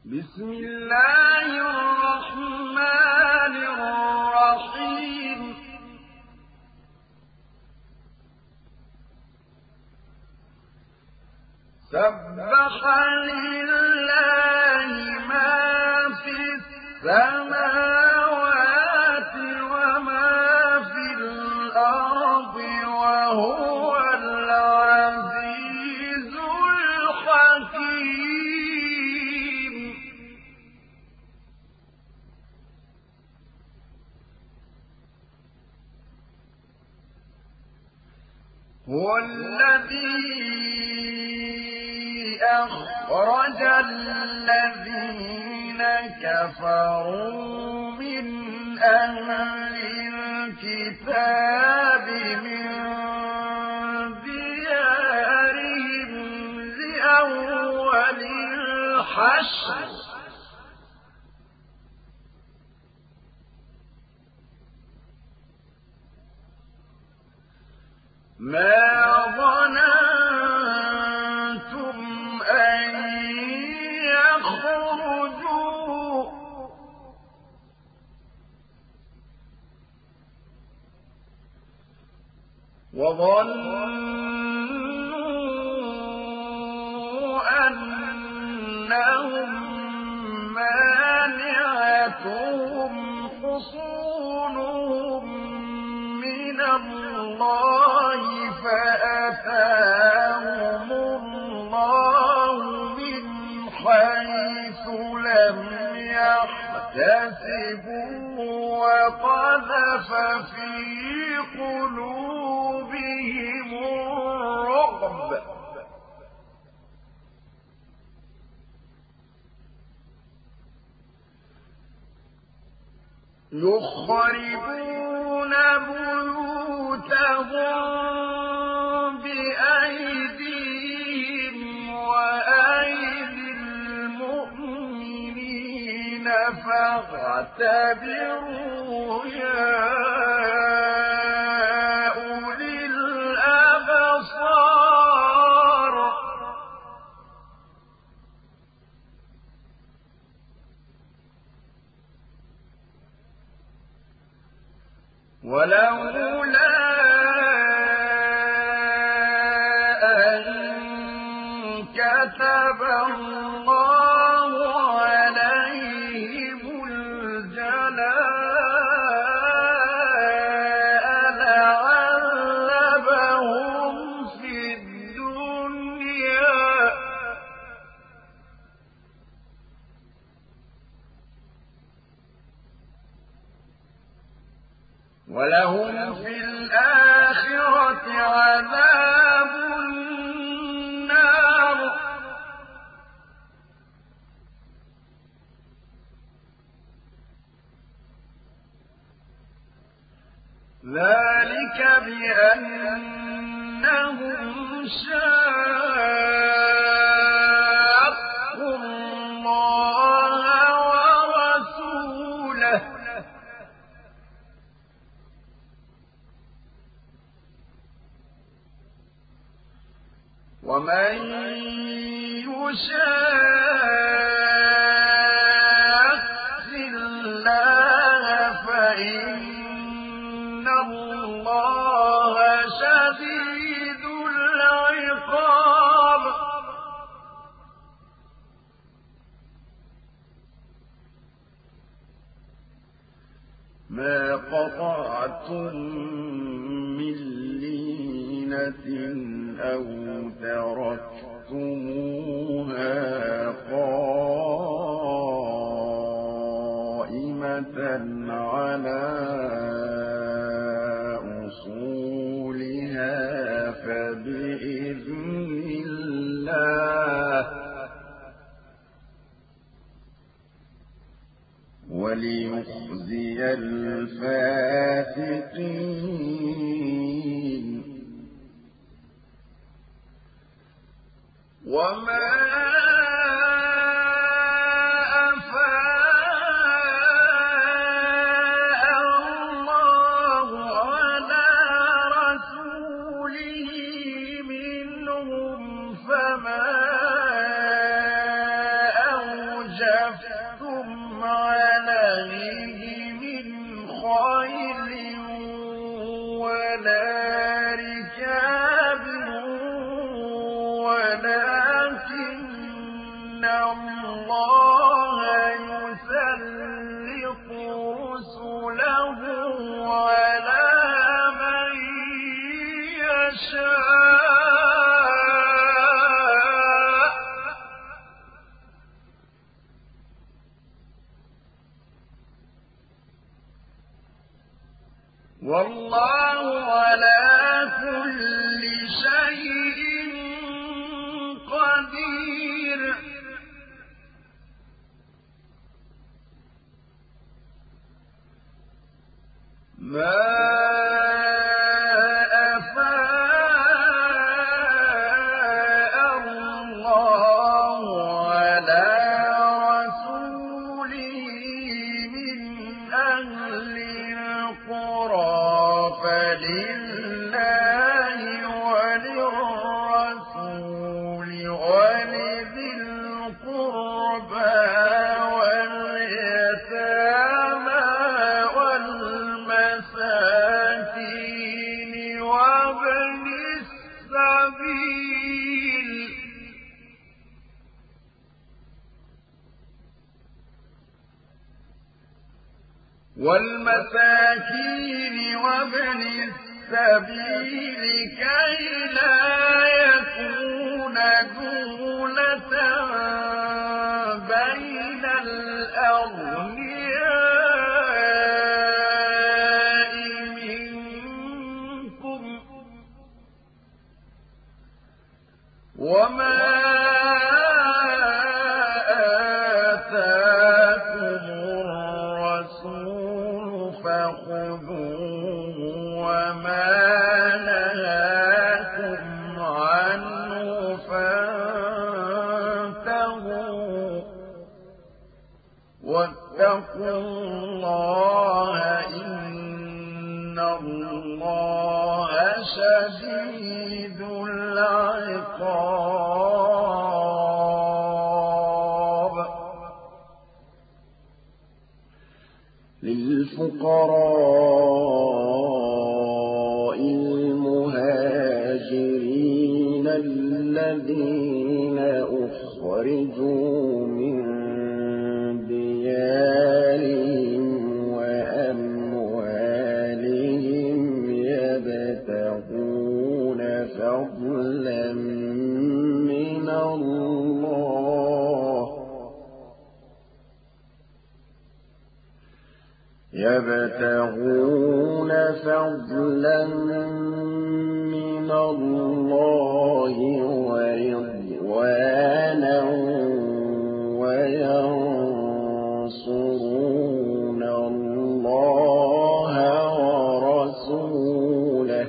بسم الله الرحمن الرحيم سبح لله ما في السماوات وما في الأرض وهو العزيز الحكيم هو الذي أخرج الذين كفروا من أهل الكتاب من ديارهم لأول الحشر ما ظننتم أن يخرجوا وظنوا أنهم مانعتهم حصونهم من الله فأتاهم الله من حيث لم يحتسبوا وقذف في قلوبهم الرعب يخربون بيوتهم بأيديهم وأيدي المؤمنين فاعتبروا يا أولي الأبصار ولولا أن كتب الله عليهم الجلاء لعذبهم في الدنيا ولهم في الآخرة عذاب النار ذلك بأنهم شاقوا الله ورسوله ومن يشاق الله فإن الله شديد العقاب ما قطعتم من لينة أو تركتموها قائمة على أصولها فبإذن الله وليخزي الفاسقين وما أفاء الله على رسوله منهم فما أوجب ولكن الله يسلط رسله على من يشاء والله على كل شيء قدير ما أفاء الله على رسوله من أهل القرى فلله وللرسول ولذي القربى واليتامى والمساكين وابن السبيل كي لا يكون دولة بين الأغنياء منكم وما آتاكم الرسول فخذوه وما نهاكم عنه فانتهوا واتقوا الله إن الله شديد العقاب للفقراء المهاجرين الذين أخرجوا من ديارهم وأموالهم يبتغون فضلا من الله ورضوانا وينصرون الله ورسوله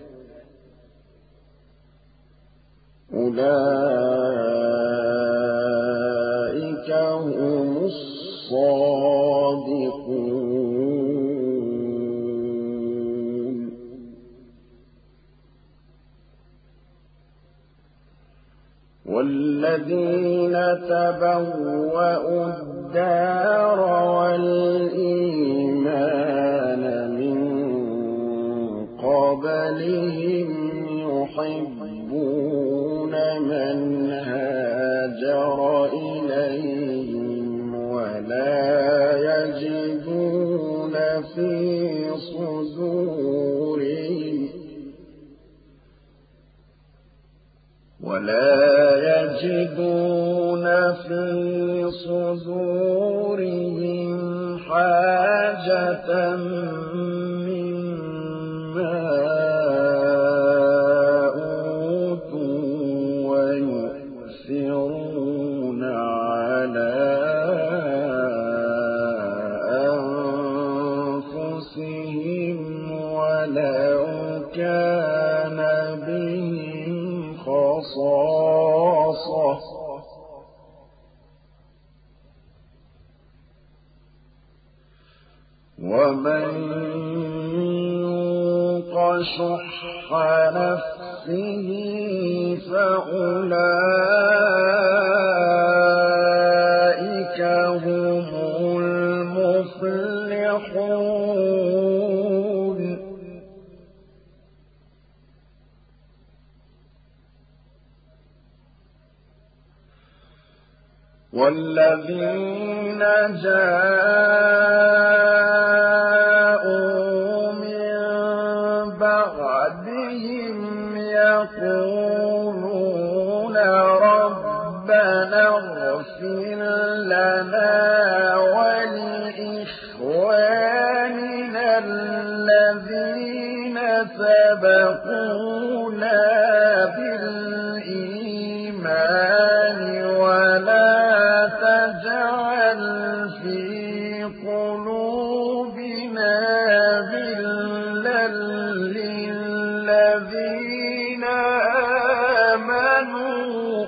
أولئك هم الصادقون والذين تبوأوا الدار والإيمان من قبلهم يحبون من هاجر إليهم ولا يجدون في صدورهم حاجة مما أوتوا ويؤثرون على أنفسهم ولو كان بهم خصاصة ومن يوق شح نفسه فأولئك هم المفلحون والذين جاءوا من بعدهم يقولون ربنا اغفر لنا ولإخواننا الذين سبقونا بالإيمان ولا تجعل في قلوبنا غلا للذين آمنوا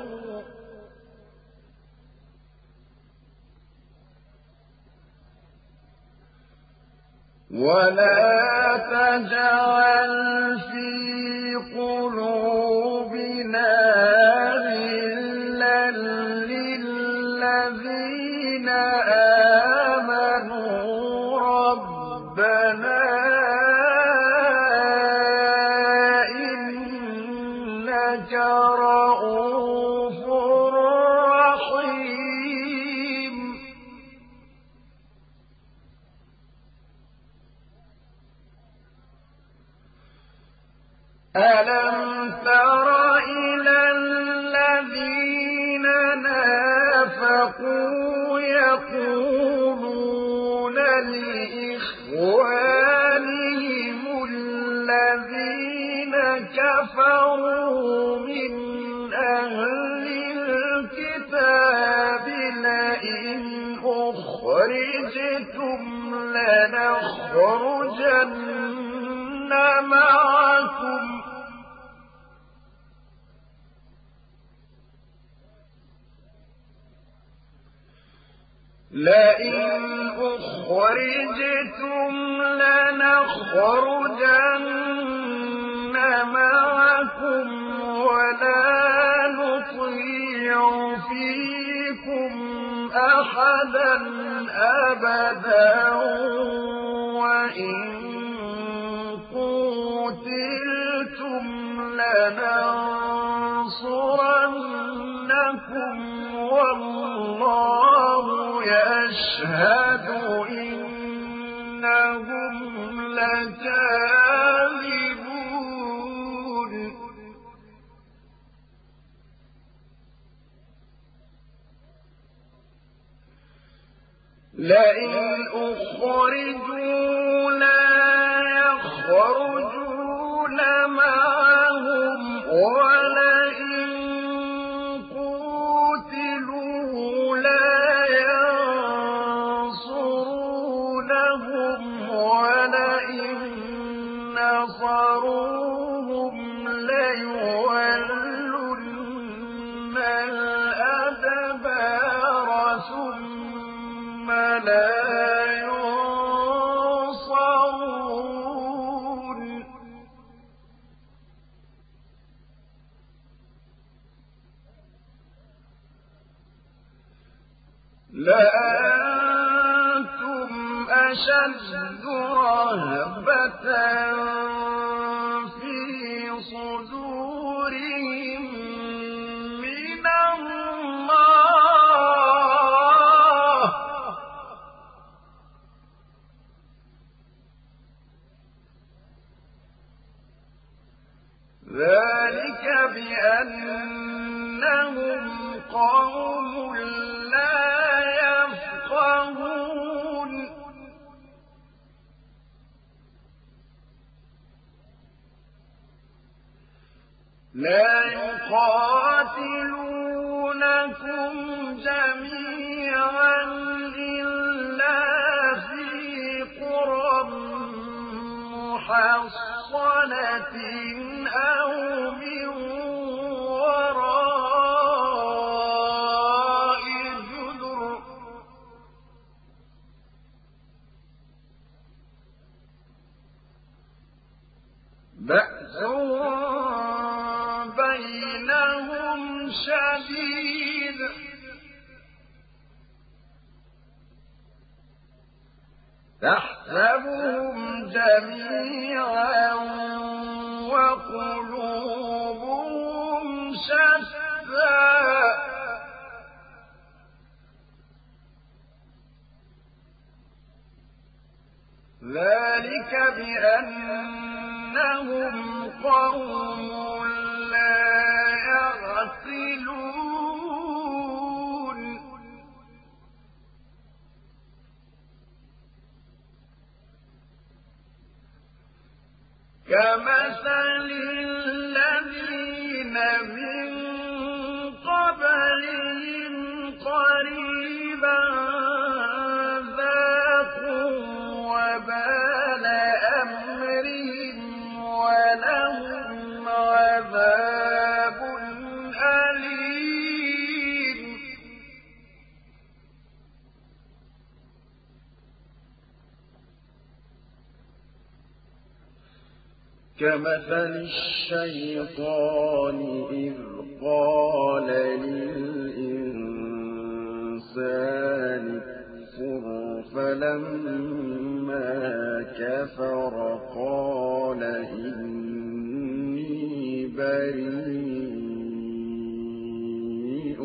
ربنا إنك رؤوف رحيم. ألم تر إلى الذين نافقوا يقولون لإخوانهم الذين كفروا من أهل الكتاب لئن أخرجتم لنخرجن معكم ولا نطيع فيكم أحدا أبدا وإن قوتلتم لننصرنكم والله يشهد إنهم لكاذبون. لئن أخرجوا لا يخرجون معهم ولئن قوتلوا لا ينصرونهم ولئن نصروهم ليولن الأدبار ثم لا ينصرون. لأنتم أشد رهبة في صدورهم من الله ذلك بأنهم قوم لا يفقهون. لا يقاتلونكم جميعا إلا في قرى محصنة أو من وراء جدر بأسهم بينهم شديد تحسبهم جميعا وقلوبهم شتى بأنهم قوم لا يعقلون كمثل الذين من قبلهم قريبا ذاقوا وبال أمرهم ولهم عذاب أليم كمثل الشيطان إذ قال للإنسان اكفر فلما كفر قال إني بريء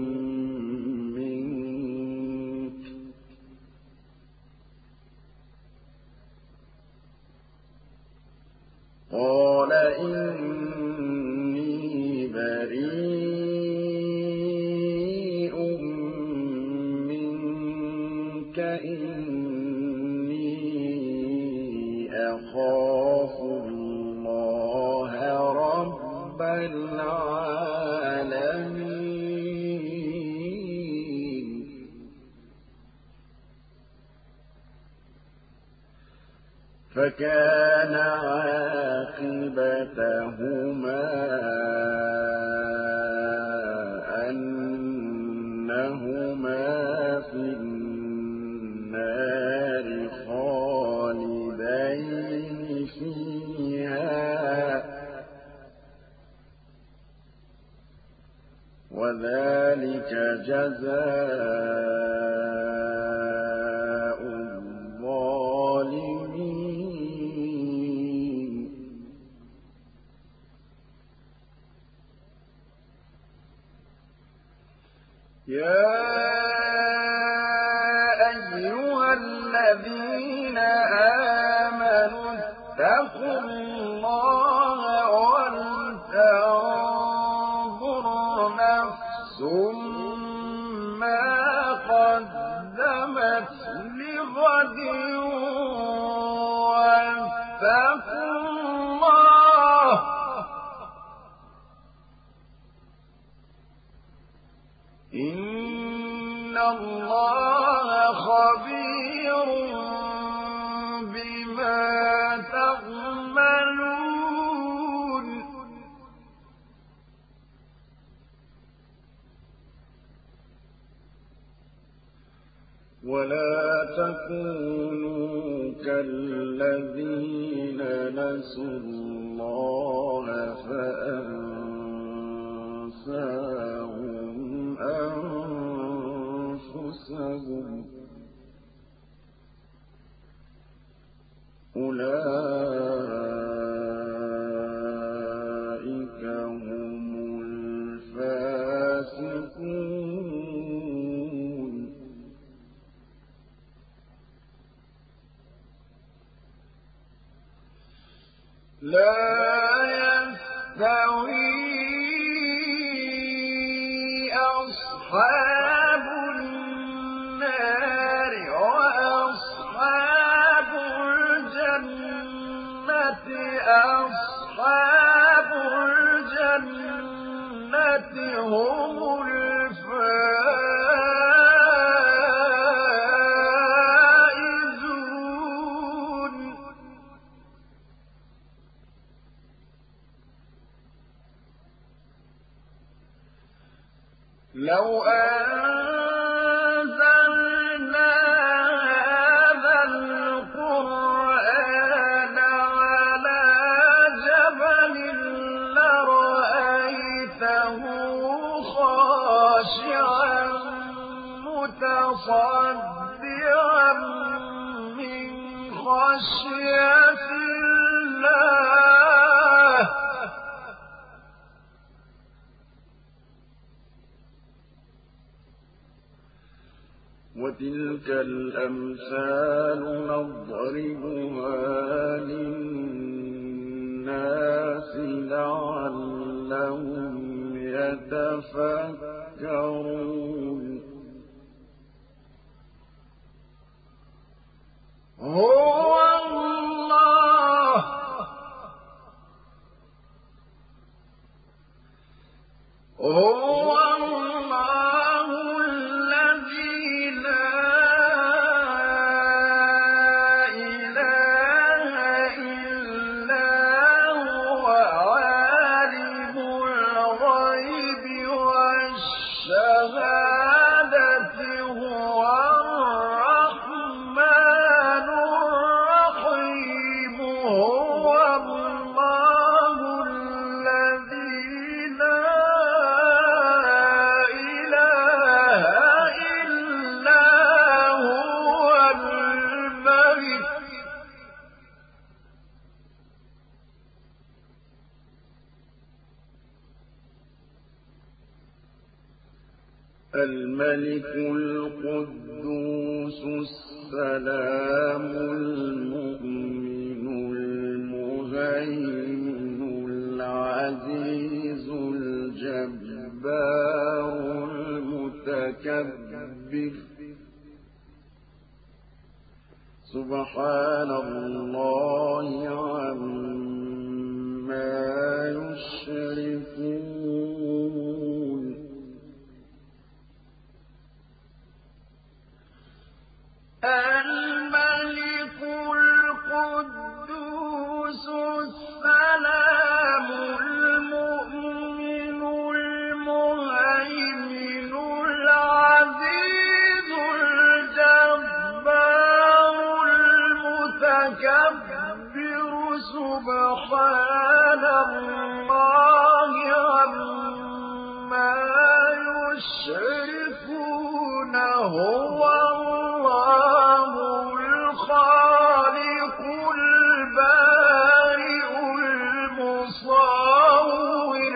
منك قال إني بريء منك إني أخاف الله رب العالمين فكان عاقبتهما أنهما في النار خالدين فيها وذلك جزاء الظالمين يا أيها الذين آمنوا اتقوا الله ولتنظر نفس ما قدمت لغد واتقوا الله إن الله خبير بما تعملون ولا تكونوا كالذين نسوا الله فأنساهم أنفسهم أولئك هم الفاسقون لا يستوي أصحاب النار وأصحاب الجنة أصحاب الجنة هم الفائزون لو أنزلنا هذا القرآن على جبل لرأيته خاشعا متصدعا من خشية الله وتلك الأمثال نضربها للناس لعلهم يتفكرون هو الله الذي لا إله إلا هو عالم الغيب والشهادة هو الرحمن الرحيم هو الله الذي لا إله إلا هو الملك القدوس السلام المؤمن المهيمن العزيز الجبار المتكبر سبحان الله عما يشركون الملك القدوس السلام المؤمن المهيمن العزيز الجبار المتكبر سبحان الله عما يشركون هو الله الخالق البارئ المصور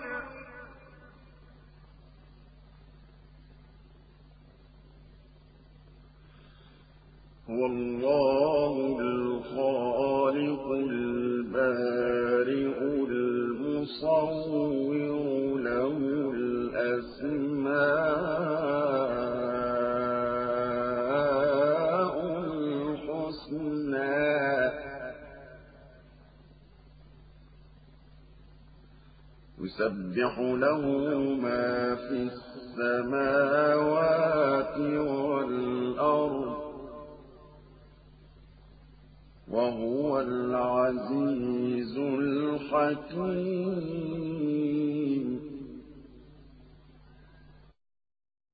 هو الله الخالق البارئ المصور له الأسماء الحسنى يسبح له ما في السماوات والأرض وهو العزيز الحكيم